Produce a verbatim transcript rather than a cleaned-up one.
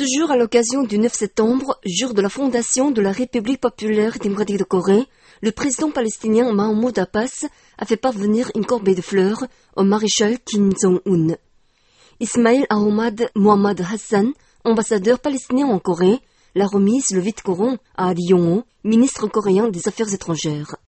Toujours à l'occasion du neuf septembre, jour de la fondation de la République populaire démocratique de Corée, le président palestinien Mahmoud Abbas a fait parvenir une corbeille de fleurs au maréchal Kim Jong-un. Ismail Ahmad Mohammad Hassan, ambassadeur palestinien en Corée, l'a remise le huit courant à Ali Yong-ho, ministre coréen des Affaires étrangères.